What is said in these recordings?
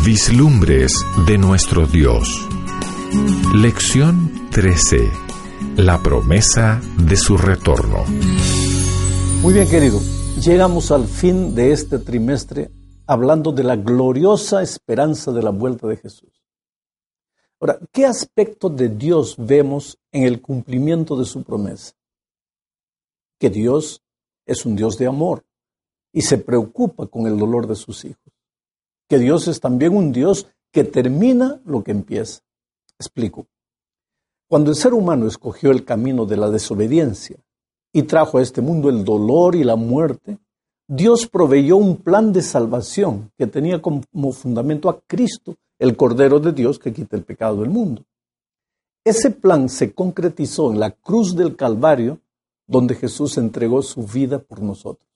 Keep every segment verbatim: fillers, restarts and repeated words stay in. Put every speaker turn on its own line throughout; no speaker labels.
Vislumbres de nuestro Dios. Lección trece. La promesa de su retorno.
Muy bien, querido. Llegamos al fin de este trimestre hablando de la gloriosa esperanza de la vuelta de Jesús. Ahora, ¿qué aspecto de Dios vemos en el cumplimiento de su promesa? Que Dios es un Dios de amor y se preocupa con el dolor de sus hijos. Que Dios es también un Dios que termina lo que empieza. Explico. Cuando el ser humano escogió el camino de la desobediencia y trajo a este mundo el dolor y la muerte, Dios proveyó un plan de salvación que tenía como fundamento a Cristo, el Cordero de Dios que quita el pecado del mundo. Ese plan se concretizó en la cruz del Calvario, donde Jesús entregó su vida por nosotros.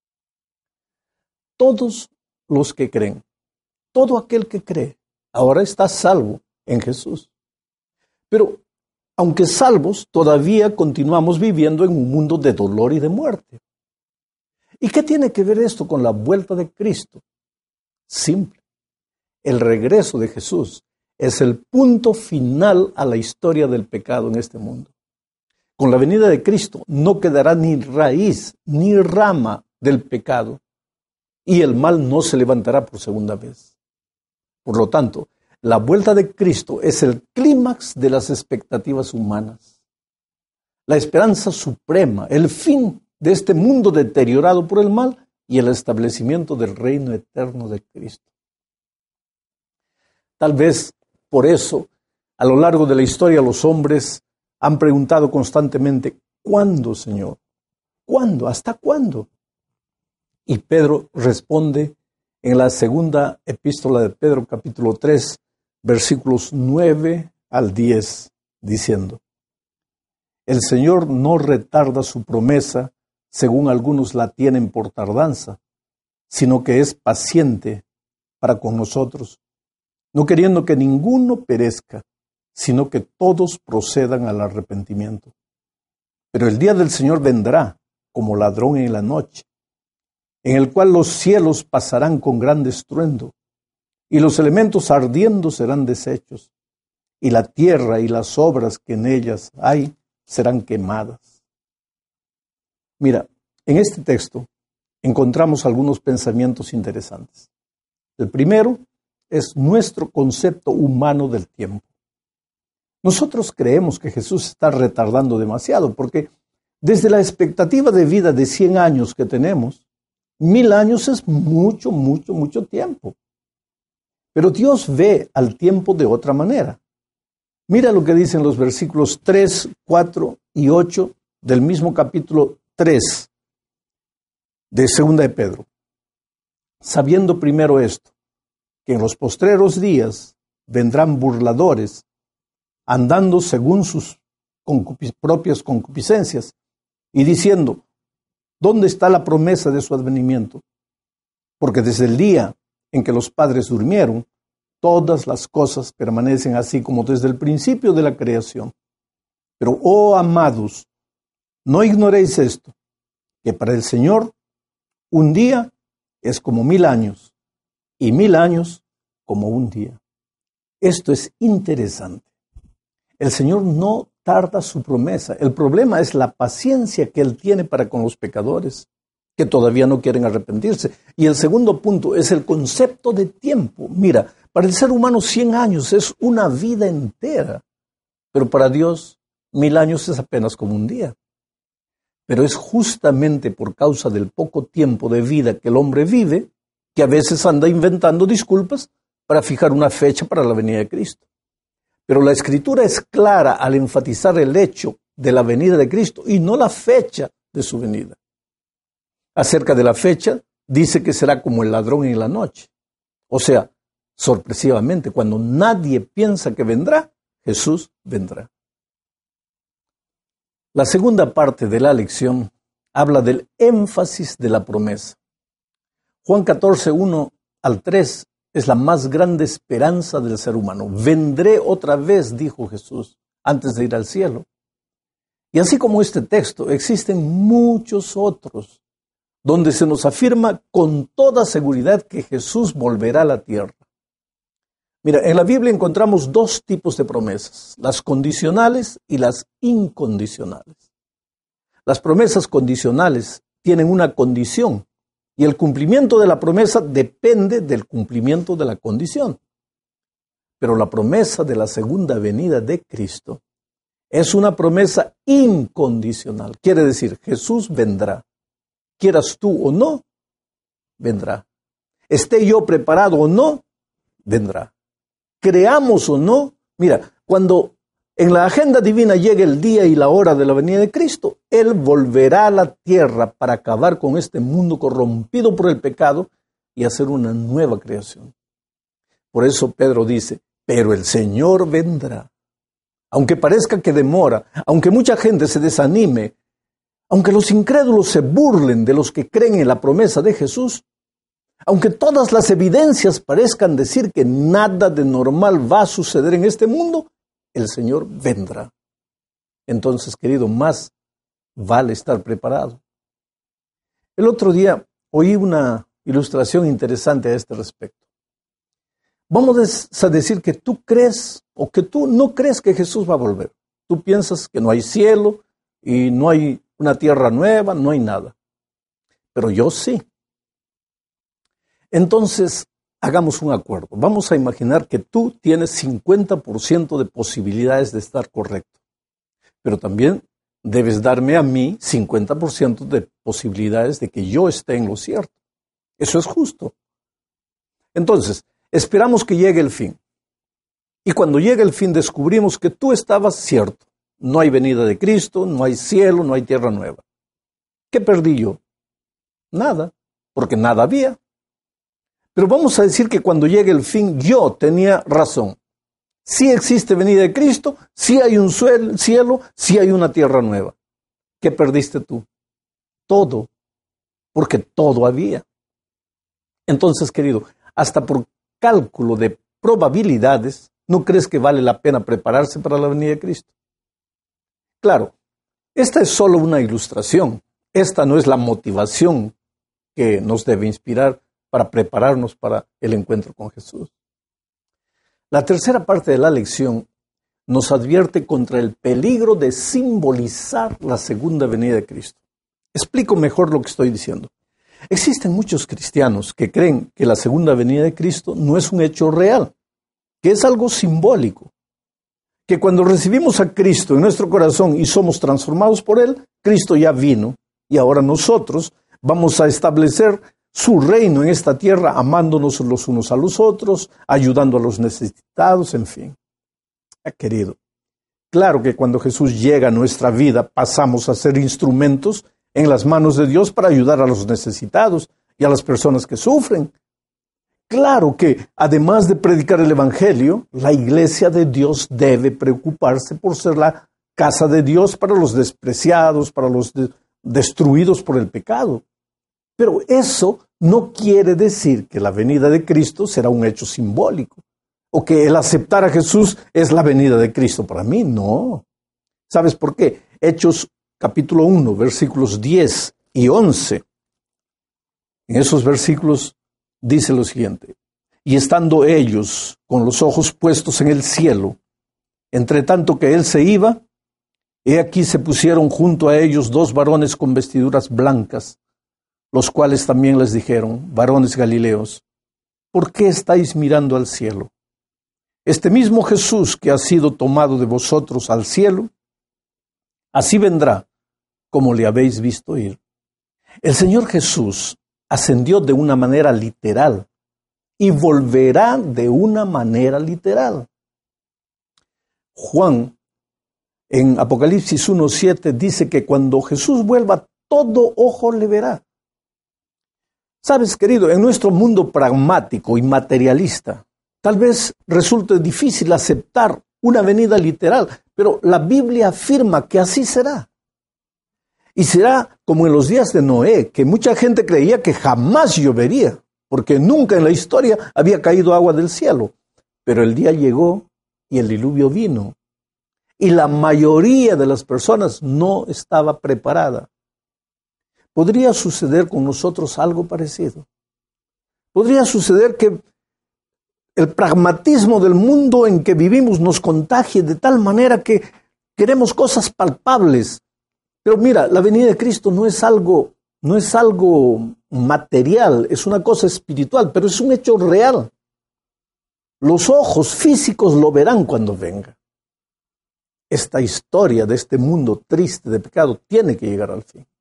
Todos los que creen, todo aquel que cree, ahora está salvo en Jesús. Pero, aunque salvos, todavía continuamos viviendo en un mundo de dolor y de muerte. ¿Y qué tiene que ver esto con la vuelta de Cristo? Simple. El regreso de Jesús es el punto final a la historia del pecado en este mundo. Con la venida de Cristo no quedará ni raíz ni rama del pecado y el mal no se levantará por segunda vez. Por lo tanto, la vuelta de Cristo es el clímax de las expectativas humanas, la esperanza suprema, el fin de este mundo deteriorado por el mal y el establecimiento del reino eterno de Cristo. Tal vez por eso, a lo largo de la historia, los hombres han preguntado constantemente, ¿cuándo, Señor? ¿Cuándo? ¿Hasta cuándo? Y Pedro responde en la segunda epístola de Pedro, capítulo tres, versículos nueve al diez, diciendo: El Señor no retarda su promesa, según algunos la tienen por tardanza, sino que es paciente para con nosotros, no queriendo que ninguno perezca, sino que todos procedan al arrepentimiento. Pero el día del Señor vendrá como ladrón en la noche, en el cual los cielos pasarán con gran estruendo, y los elementos ardiendo serán deshechos, y la tierra y las obras que en ellas hay serán quemadas. Mira, en este texto encontramos algunos pensamientos interesantes. El primero es nuestro concepto humano del tiempo. Nosotros creemos que Jesús está retardando demasiado, porque desde la expectativa de vida de cien años que tenemos, mil años es mucho, mucho, mucho tiempo. Pero Dios ve al tiempo de otra manera. Mira lo que dicen los versículos tres, cuatro y ocho del mismo capítulo tres de Segunda de Pedro. Sabiendo primero esto, que en los postreros días vendrán burladores, andando según sus concupi- propias concupiscencias, y diciendo, ¿dónde está la promesa de su advenimiento? Porque desde el día en que los padres durmieron, todas las cosas permanecen así como desde el principio de la creación. Pero, oh amados, no ignoréis esto, que para el Señor un día es como mil años, y mil años como un día. Esto es interesante. El Señor no tarda su promesa. El problema es la paciencia que Él tiene para con los pecadores, que todavía no quieren arrepentirse. Y el segundo punto es el concepto de tiempo. Mira, para el ser humano cien años es una vida entera, pero para Dios mil años es apenas como un día. Pero es justamente por causa del poco tiempo de vida que el hombre vive, que a veces anda inventando disculpas para fijar una fecha para la venida de Cristo. Pero la Escritura es clara al enfatizar el hecho de la venida de Cristo y no la fecha de su venida. Acerca de la fecha, dice que será como el ladrón en la noche. O sea, sorpresivamente, cuando nadie piensa que vendrá, Jesús vendrá. La segunda parte de la lección habla del énfasis de la promesa. Juan catorce, uno al tres es la más grande esperanza del ser humano. Vendré otra vez, dijo Jesús, antes de ir al cielo. Y así como este texto, existen muchos otros donde se nos afirma con toda seguridad que Jesús volverá a la tierra. Mira, en la Biblia encontramos dos tipos de promesas, las condicionales y las incondicionales. Las promesas condicionales tienen una condición y el cumplimiento de la promesa depende del cumplimiento de la condición. Pero la promesa de la segunda venida de Cristo es una promesa incondicional. Quiere decir, Jesús vendrá. Quieras tú o no, vendrá. Esté yo preparado o no, vendrá. Creamos o no, mira, cuando en la agenda divina llegue el día y la hora de la venida de Cristo, Él volverá a la tierra para acabar con este mundo corrompido por el pecado y hacer una nueva creación. Por eso Pedro dice, pero el Señor vendrá. Aunque parezca que demora, aunque mucha gente se desanime, aunque los incrédulos se burlen de los que creen en la promesa de Jesús, aunque todas las evidencias parezcan decir que nada de normal va a suceder en este mundo, el Señor vendrá. Entonces, querido, más vale estar preparado. El otro día oí una ilustración interesante a este respecto. Vamos a decir que tú crees o que tú no crees que Jesús va a volver. Tú piensas que no hay cielo y no hay una tierra nueva, no hay nada. Pero yo sí. Entonces, hagamos un acuerdo. Vamos a imaginar que tú tienes cincuenta por ciento de posibilidades de estar correcto. Pero también debes darme a mí cincuenta por ciento de posibilidades de que yo esté en lo cierto. Eso es justo. Entonces, esperamos que llegue el fin. Y cuando llegue el fin descubrimos que tú estabas cierto. No hay venida de Cristo, no hay cielo, no hay tierra nueva. ¿Qué perdí yo? Nada, porque nada había. Pero vamos a decir que cuando llegue el fin yo tenía razón. Sí existe venida de Cristo, sí hay un cielo, sí hay una tierra nueva. ¿Qué perdiste tú? Todo, porque todo había. Entonces, querido, hasta por cálculo de probabilidades, ¿no crees que vale la pena prepararse para la venida de Cristo? Claro, esta es solo una ilustración. Esta no es la motivación que nos debe inspirar para prepararnos para el encuentro con Jesús. La tercera parte de la lección nos advierte contra el peligro de simbolizar la segunda venida de Cristo. Explico mejor lo que estoy diciendo. Existen muchos cristianos que creen que la segunda venida de Cristo no es un hecho real, que es algo simbólico, que cuando recibimos a Cristo en nuestro corazón y somos transformados por Él, Cristo ya vino y ahora nosotros vamos a establecer su reino en esta tierra, amándonos los unos a los otros, ayudando a los necesitados, en fin. Ah, querido, claro que cuando Jesús llega a nuestra vida, pasamos a ser instrumentos en las manos de Dios para ayudar a los necesitados y a las personas que sufren. Claro que, además de predicar el Evangelio, la iglesia de Dios debe preocuparse por ser la casa de Dios para los despreciados, para los de- destruidos por el pecado. Pero eso no quiere decir que la venida de Cristo será un hecho simbólico, o que el aceptar a Jesús es la venida de Cristo. Para mí, no. ¿Sabes por qué? Hechos capítulo uno, versículos diez y once. En esos versículos dice lo siguiente: y estando ellos con los ojos puestos en el cielo, entre tanto que él se iba, he aquí se pusieron junto a ellos dos varones con vestiduras blancas, los cuales también les dijeron: varones galileos, ¿por qué estáis mirando al cielo? Este mismo Jesús que ha sido tomado de vosotros al cielo, así vendrá como le habéis visto ir. El Señor Jesús ascendió de una manera literal y volverá de una manera literal. Juan, en Apocalipsis uno siete, dice que cuando Jesús vuelva, todo ojo le verá. Sabes, querido, en nuestro mundo pragmático y materialista, tal vez resulte difícil aceptar una venida literal, pero la Biblia afirma que así será. Y será como en los días de Noé, que mucha gente creía que jamás llovería, porque nunca en la historia había caído agua del cielo. Pero el día llegó y el diluvio vino. Y la mayoría de las personas no estaba preparada. ¿Podría suceder con nosotros algo parecido? Podría suceder que el pragmatismo del mundo en que vivimos nos contagie de tal manera que queremos cosas palpables. Pero mira, la venida de Cristo no es algo, no es algo material, es una cosa espiritual, pero es un hecho real. Los ojos físicos lo verán cuando venga. Esta historia de este mundo triste de pecado tiene que llegar al fin.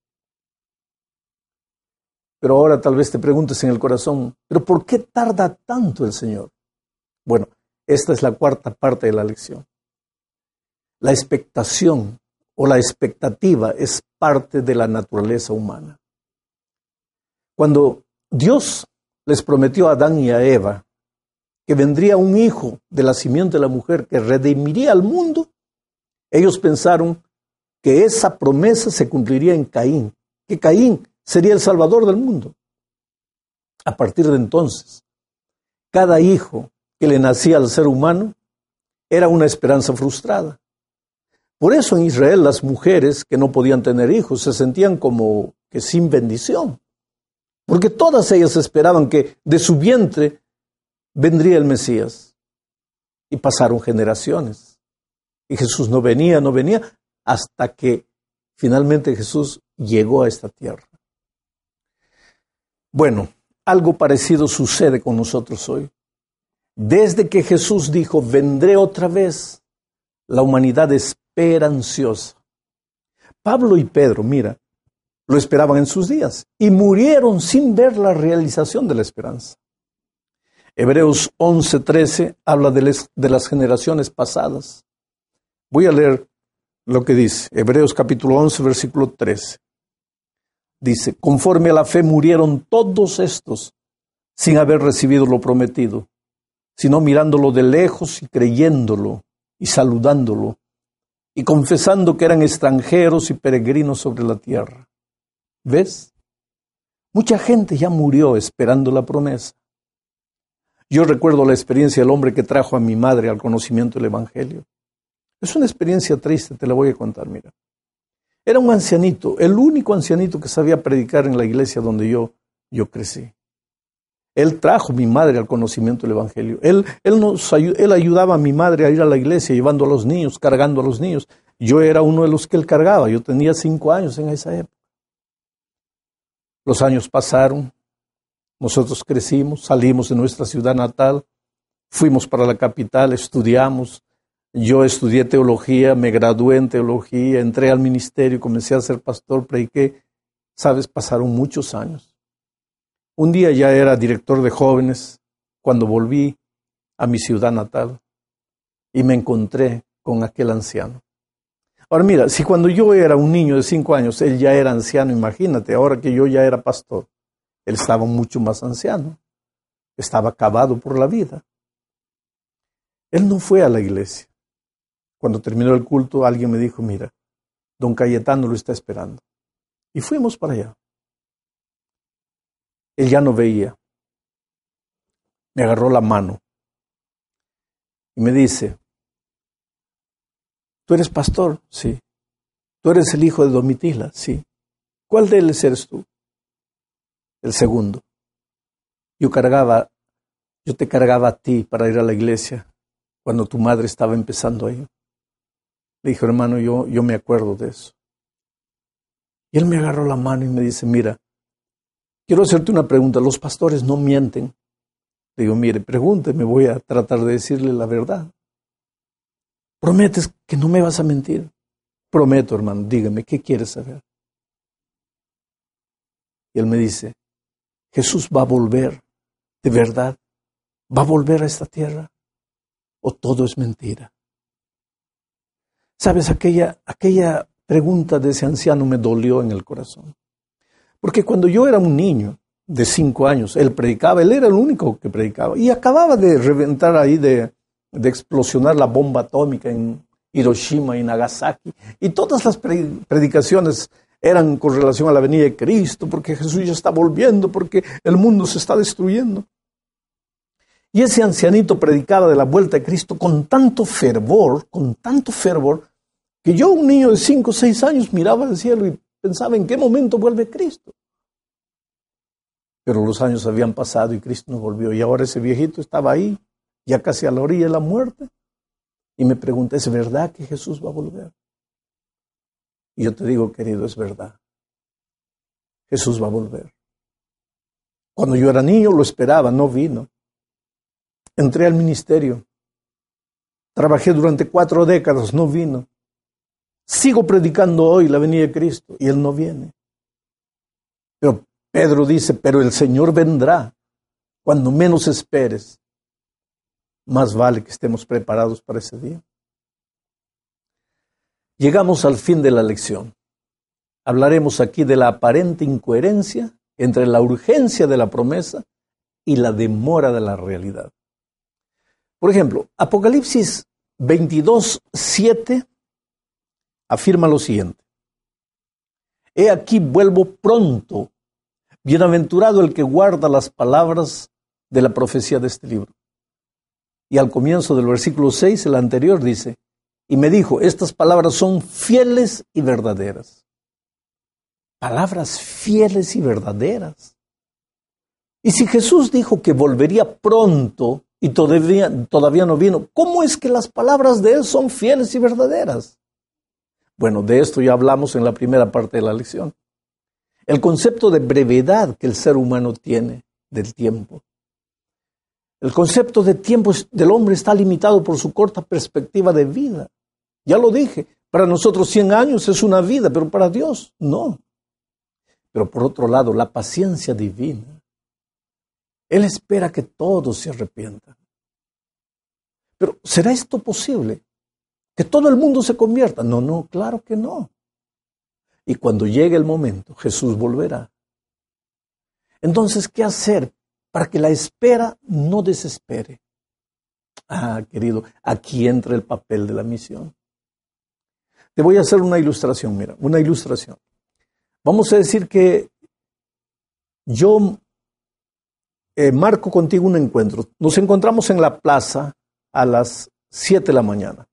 Pero ahora tal vez te preguntes en el corazón, ¿pero por qué tarda tanto el Señor? Bueno, esta es la cuarta parte de la lección. La expectación o la expectativa es parte de la naturaleza humana. Cuando Dios les prometió a Adán y a Eva que vendría un hijo de la simiente de la mujer que redimiría al mundo, ellos pensaron que esa promesa se cumpliría en Caín, que Caín sería el salvador del mundo. A partir de entonces, cada hijo que le nacía al ser humano era una esperanza frustrada. Por eso en Israel las mujeres que no podían tener hijos se sentían como que sin bendición, porque todas ellas esperaban que de su vientre vendría el Mesías. Y pasaron generaciones. Y Jesús no venía, no venía, hasta que finalmente Jesús llegó a esta tierra. Bueno, algo parecido sucede con nosotros hoy. Desde que Jesús dijo, vendré otra vez, la humanidad espera ansiosa. Pablo y Pedro, mira, lo esperaban en sus días y murieron sin ver la realización de la esperanza. Hebreos once trece habla de, les, de las generaciones pasadas. Voy a leer lo que dice, Hebreos capítulo once, versículo trece. Dice, conforme a la fe murieron todos estos sin haber recibido lo prometido, sino mirándolo de lejos y creyéndolo y saludándolo y confesando que eran extranjeros y peregrinos sobre la tierra. ¿Ves? Mucha gente ya murió esperando la promesa. Yo recuerdo la experiencia del hombre que trajo a mi madre al conocimiento del Evangelio. Es una experiencia triste, te la voy a contar, mira. Era un ancianito, el único ancianito que sabía predicar en la iglesia donde yo, yo crecí. Él trajo a mi madre al conocimiento del Evangelio. Él, él, nos, él ayudaba a mi madre a ir a la iglesia, llevando a los niños, cargando a los niños. Yo era uno de los que él cargaba, yo tenía cinco años en esa época. Los años pasaron, nosotros crecimos, salimos de nuestra ciudad natal, fuimos para la capital, estudiamos. Yo estudié teología, me gradué en teología, entré al ministerio, comencé a ser pastor, prediqué. Sabes, pasaron muchos años. Un día ya era director de jóvenes cuando volví a mi ciudad natal y me encontré con aquel anciano. Ahora mira, si cuando yo era un niño de cinco años, él ya era anciano, imagínate, ahora que yo ya era pastor, él estaba mucho más anciano, estaba acabado por la vida. Él no fue a la iglesia. Cuando terminó el culto, alguien me dijo, mira, don Cayetano lo está esperando. Y fuimos para allá. Él ya no veía. Me agarró la mano y me dice, ¿tú eres pastor? Sí. ¿Tú eres el hijo de Domitila? Sí. ¿Cuál de ellos eres tú? El segundo. Yo cargaba, yo te cargaba a ti para ir a la iglesia cuando tu madre estaba empezando ahí. Le dije, hermano, yo, yo me acuerdo de eso. Y él me agarró la mano y me dice, mira, quiero hacerte una pregunta, los pastores no mienten. Le digo, mire, pregúnteme, voy a tratar de decirle la verdad. ¿Prometes que no me vas a mentir? Prometo, hermano, dígame, ¿qué quieres saber? Y él me dice, Jesús va a volver, de verdad, va a volver a esta tierra, o todo es mentira. Sabes, aquella, aquella pregunta de ese anciano me dolió en el corazón. Porque cuando yo era un niño de cinco años, él predicaba, él era el único que predicaba. Y acababa de reventar ahí, de, de explosionar la bomba atómica en Hiroshima y Nagasaki. Y todas las predicaciones eran con relación a la venida de Cristo, porque Jesús ya está volviendo, porque el mundo se está destruyendo. Y ese ancianito predicaba de la vuelta de Cristo con tanto fervor, con tanto fervor, que yo, un niño de cinco o seis años, miraba al cielo y pensaba en qué momento vuelve Cristo. Pero los años habían pasado y Cristo no volvió. Y ahora ese viejito estaba ahí, ya casi a la orilla de la muerte, y me pregunta, ¿es verdad que Jesús va a volver? Y yo te digo, querido, es verdad. Jesús va a volver. Cuando yo era niño lo esperaba, no vino. Entré al ministerio. Trabajé durante cuatro décadas, no vino. Sigo predicando hoy la venida de Cristo y Él no viene. Pero Pedro dice, pero el Señor vendrá cuando menos esperes. Más vale que estemos preparados para ese día. Llegamos al fin de la lección. Hablaremos aquí de la aparente incoherencia entre la urgencia de la promesa y la demora de la realidad. Por ejemplo, Apocalipsis veintidós, siete afirma lo siguiente. He aquí vuelvo pronto, bienaventurado el que guarda las palabras de la profecía de este libro. Y al comienzo del versículo seis, el anterior dice, y me dijo, estas palabras son fieles y verdaderas. Palabras fieles y verdaderas. Y si Jesús dijo que volvería pronto y todavía, todavía no vino, ¿cómo es que las palabras de Él son fieles y verdaderas? Bueno, de esto ya hablamos en la primera parte de la lección. El concepto de brevedad que el ser humano tiene del tiempo. El concepto de tiempo del hombre está limitado por su corta perspectiva de vida. Ya lo dije, para nosotros cien años es una vida, pero para Dios no. Pero por otro lado, la paciencia divina. Él espera que todos se arrepientan. Pero ¿será esto posible? ¿Que todo el mundo se convierta? No, no, claro que no. Y cuando llegue el momento, Jesús volverá. Entonces, ¿qué hacer para que la espera no desespere? Ah, querido, aquí entra el papel de la misión. Te voy a hacer una ilustración, mira, una ilustración. Vamos a decir que yo eh, marco contigo un encuentro. Nos encontramos en la plaza a las siete de la mañana.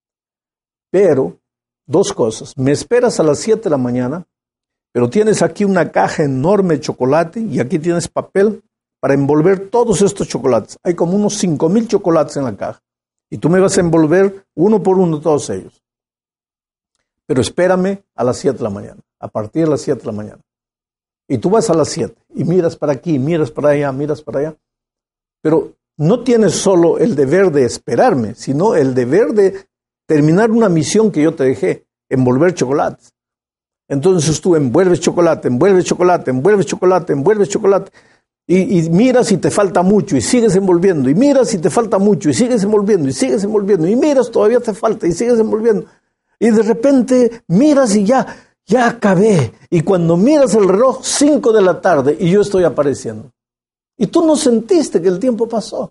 Pero, dos cosas. Me esperas a las siete de la mañana, pero tienes aquí una caja enorme de chocolate y aquí tienes papel para envolver todos estos chocolates. Hay como unos cinco mil chocolates en la caja. Y tú me vas a envolver uno por uno todos ellos. Pero espérame a las siete de la mañana, a partir de las siete de la mañana. Y tú vas a las siete y miras para aquí, miras para allá, miras para allá. Pero no tienes solo el deber de esperarme, sino el deber de terminar una misión que yo te dejé, envolver chocolates. Entonces tú envuelves chocolate, envuelves chocolate, envuelves chocolate, envuelves chocolate. Y, y miras y te falta mucho y sigues envolviendo. Y miras y te falta mucho y sigues envolviendo y sigues envolviendo. Y miras, todavía te falta y sigues envolviendo. Y de repente miras y ya, ya acabé. Y cuando miras el reloj, cinco de la tarde y yo estoy apareciendo. Y tú no sentiste que el tiempo pasó.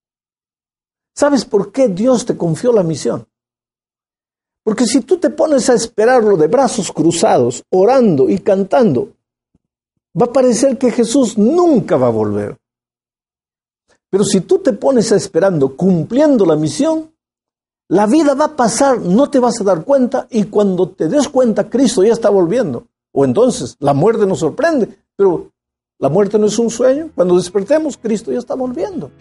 ¿Sabes por qué Dios te confió la misión? Porque si tú te pones a esperarlo de brazos cruzados, orando y cantando, va a parecer que Jesús nunca va a volver. Pero si tú te pones a esperando, cumpliendo la misión, la vida va a pasar, no te vas a dar cuenta, y cuando te des cuenta, Cristo ya está volviendo. O entonces, la muerte nos sorprende, pero la muerte no es un sueño. Cuando despertemos, Cristo ya está volviendo.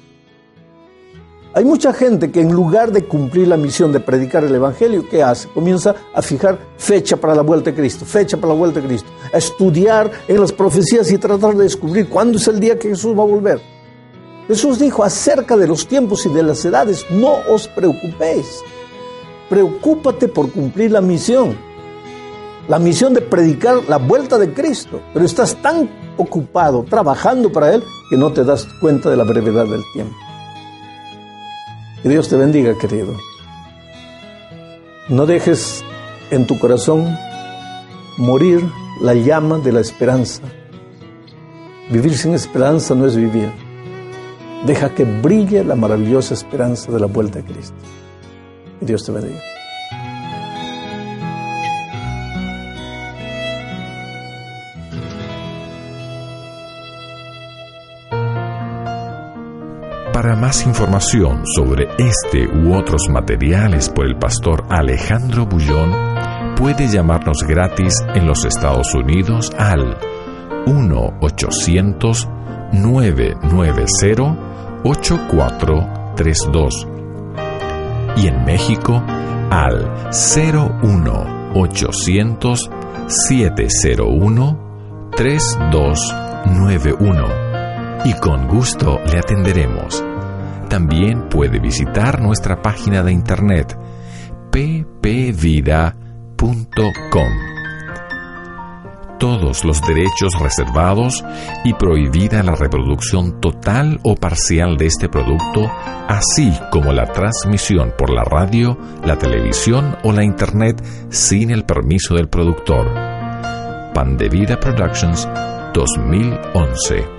Hay mucha gente que en lugar de cumplir la misión de predicar el Evangelio, ¿qué hace? Comienza a fijar fecha para la vuelta de Cristo, fecha para la vuelta de Cristo, a estudiar en las profecías y tratar de descubrir cuándo es el día que Jesús va a volver. Jesús dijo acerca de los tiempos y de las edades, no os preocupéis. Preocúpate por cumplir la misión. La misión de predicar la vuelta de Cristo. Pero estás tan ocupado trabajando para Él que no te das cuenta de la brevedad del tiempo. Que Dios te bendiga, querido. No dejes en tu corazón morir la llama de la esperanza. Vivir sin esperanza no es vivir. Deja que brille la maravillosa esperanza de la vuelta de Cristo. Que Dios te bendiga.
Para más información sobre este u otros materiales por el pastor Alejandro Bullón, puede llamarnos gratis en los Estados Unidos al uno ochocientos, nueve nueve cero, ocho cuatro treinta y dos. Y en México al cero uno ochocientos siete cero uno tres dos nueve uno. Y con gusto le atenderemos. También puede visitar nuestra página de internet p p vida punto com. Todos los derechos reservados y prohibida la reproducción total o parcial de este producto, así como la transmisión por la radio, la televisión o la internet sin el permiso del productor. Pan de Vida Productions dos mil once.